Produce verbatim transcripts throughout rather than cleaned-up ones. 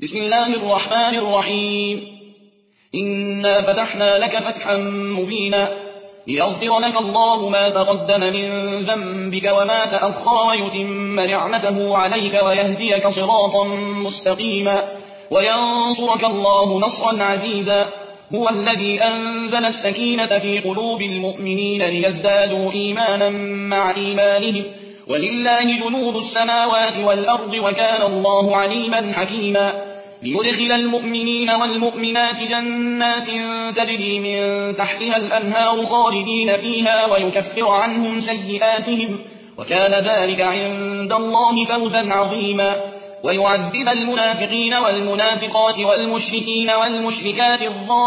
بسم الله الرحمن الرحيم إنا فتحنا لك فتحا مبينا ليغفر لك الله ما تقدم من ذنبك وما تأخر ويتم نعمته عليك ويهديك صراطا مستقيما وينصرك الله نصرا عزيزا هو الذي أنزل السكينة في قلوب المؤمنين ليزدادوا إيمانا مع إيمانهم ولله جنود السماوات والأرض وكان الله عليما حكيما ليدخل المؤمنين والمؤمنات جنات تجري من تحتها الأنهار خالدين فيها ويكفر عنهم سيئاتهم وكان ذلك عند الله فوزا عظيما ويعذب المنافقين والمنافقات والمشركين والمشركات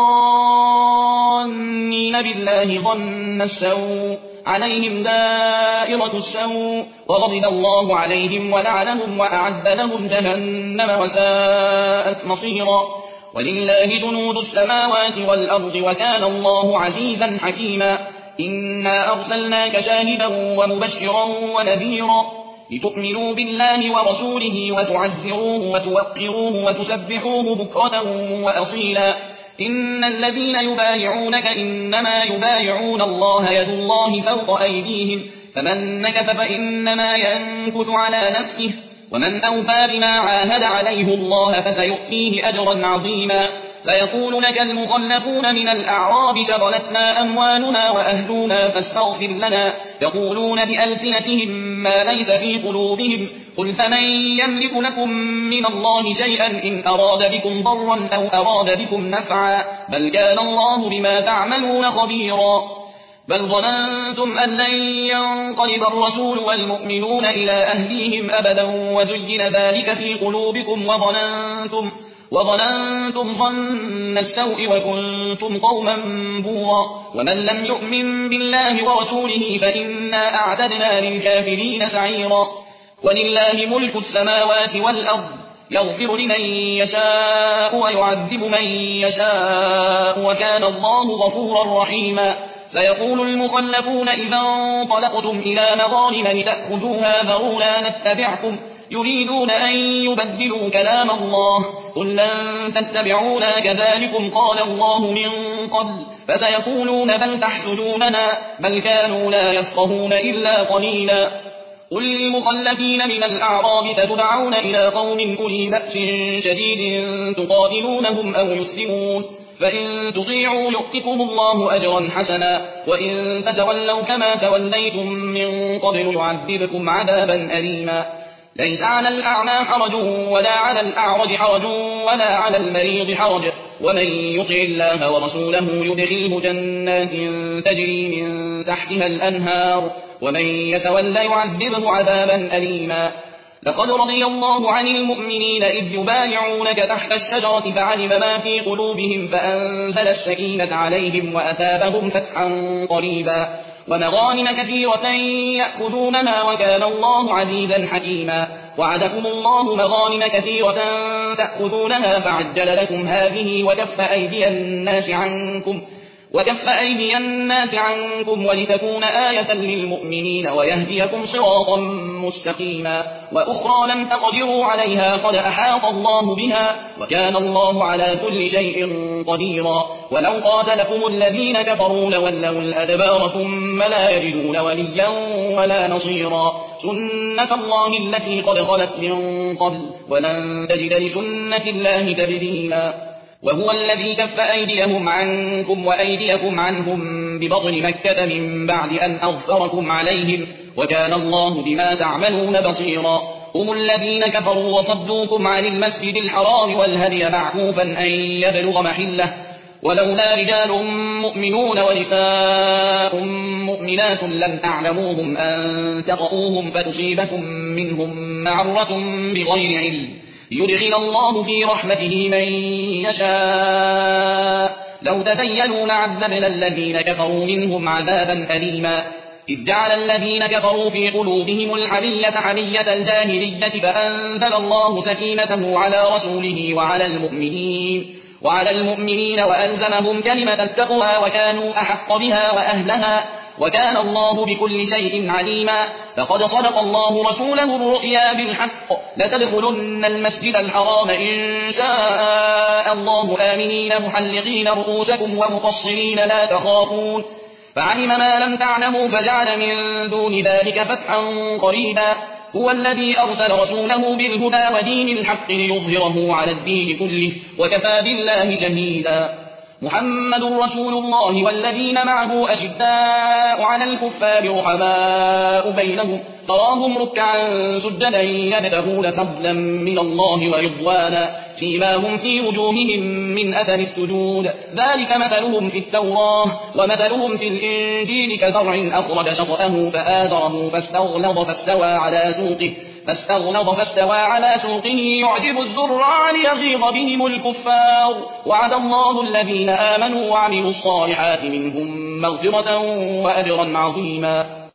الظانين بالله ظن السوء عليهم دائرة السوء وغضب الله عليهم ولعنهم وأعد لهم جهنم وساءت مصيرا ولله جنود السماوات والأرض وكان الله عزيزا حكيما إنا أرسلناك شاهدا ومبشرا ونذيرا لتؤمنوا بالله ورسوله وتعزروه وتوقروه وتسبحوه بكرة وأصيلا إن الذين يبايعونك إنما يبايعون الله يد الله فوق أيديهم فمن نكث فإنما ينكث على نفسه ومن أوفى بما عاهد عليه الله فسيؤتيه أجرا عظيما سيقول لك المخلفون من الأعراب شغلتنا أموالنا وأهلنا فاستغفر لنا يقولون بألسنتهم ما ليس في قلوبهم قل فمن يملك لكم من الله شيئا إن أراد بكم ضرا أو أراد بكم نفعا بل كان الله بما تعملون خبيرا بل ظننتم أن لن ينقلب الرسول والمؤمنون إلى أهليهم أبدا وزين ذلك في قلوبكم وظننتم وظننتم ظن السوء وكنتم قوما بورا ومن لم يؤمن بالله ورسوله فإنا أعتدنا للكافرين سعيرا ولله ملك السماوات والأرض يغفر لمن يشاء ويعذب من يشاء وكان الله غفورا رحيما سيقول المخلفون إذا انطلقتم إلى مغانم لتأخذوها ذرونا نتبعكم يريدون أن يبدلوا كلام الله قل لن تتبعونا كذلكم قال الله من قبل فسيقولون بل تحسدوننا بل كانوا لا يفقهون إلا قليلا قل للمخلفين من الأعراب ستدعون إلى قوم أولي بأس شديد تقاتلونهم أو يسلمون فإن تطيعوا يؤتكم الله أجرا حسنا وإن تتولوا كما توليتم من قبل يعذبكم عذابا أليما ليس على الأعمى حرج ولا على الأعرج حرج ولا على المريض حرج ومن يطع الله ورسوله يدخله جنات تجري من تحتها الأنهار ومن يتولى يعذبه عذابا أليما لقد رضي الله عن المؤمنين إذ يبايعونك تحت الشجرة فعلم ما في قلوبهم فأنزل السكينة عليهم وأثابهم فتحا قريبا ومغانم كثيرة يأخذونها وكان الله عزيزا حكيما وعدكم الله مغانم كثيرة تأخذونها فعجل لكم هذه وكف أيدي الناس عنكم وكف أيدي الناس عنكم ولتكون آية للمؤمنين ويهديكم صراطا مستقيما وأخرى لم تقدروا عليها قد أحاط الله بها وكان الله على كل شيء قديرا ولو قاتلكم الذين كفروا لولوا الأدبار ثم لا يجدون وليا ولا نصيرا سنة الله التي قد خلت من قبل ولن تجد لسنة الله تبديلا وهو الذي كف أيديهم عنكم وأيديكم عنهم ببطن مكة من بعد أن أغفركم عليهم وكان الله بما تعملون بصيرا هم الذين كفروا وصدوكم عن المسجد الحرام والهدي معكوفا أن يبلغ محله ولولا رجال مؤمنون ونساء مؤمنات لم تعلموهم أن تطؤوهم فتصيبكم منهم معرة بغير علم يدخل الله في رحمته من يشاء لو تزينوا لعذبنا الذين كفروا منهم عذابا أليما إذ جعل الذين كفروا في قلوبهم الحمية حمية الجاهلية فأنزل الله سكينته على رسوله وعلى المؤمنين وعلى المؤمنين وألزمهم كلمة التقوى وكانوا أحق بها وأهلها وكان الله بكل شيء عليما فقد صدق الله رسوله الرؤيا بالحق لتدخلن المسجد الحرام إن شاء الله آمنين محلقين رؤوسكم ومقصرين لا تخافون فعلم ما لم تعلموا فجعل من دون ذلك فتحا قريبا هو الذي أرسل رسوله بالهدى ودين الحق ليظهره على الدين كله وكفى بالله شهيدا محمد رسول الله والذين معه أشداء على الكفار رحماء بينهم تراهم ركعا سجدا يبتغون فضلا من الله ورضوانا سيماهم في وجوههم من أثر السجود ذلك مثلهم في التوراة ومثلهم في الإنجيل كزرع أخرج شطأه فآزره فاستغلظ فاستوى على سوقه فاستغلظ فاستوى على سوقه يعجب الزراع ليغيظ بهم الكفار وعد الله الذين آمنوا وعملوا الصالحات منهم مغفرة وأجرا عظيما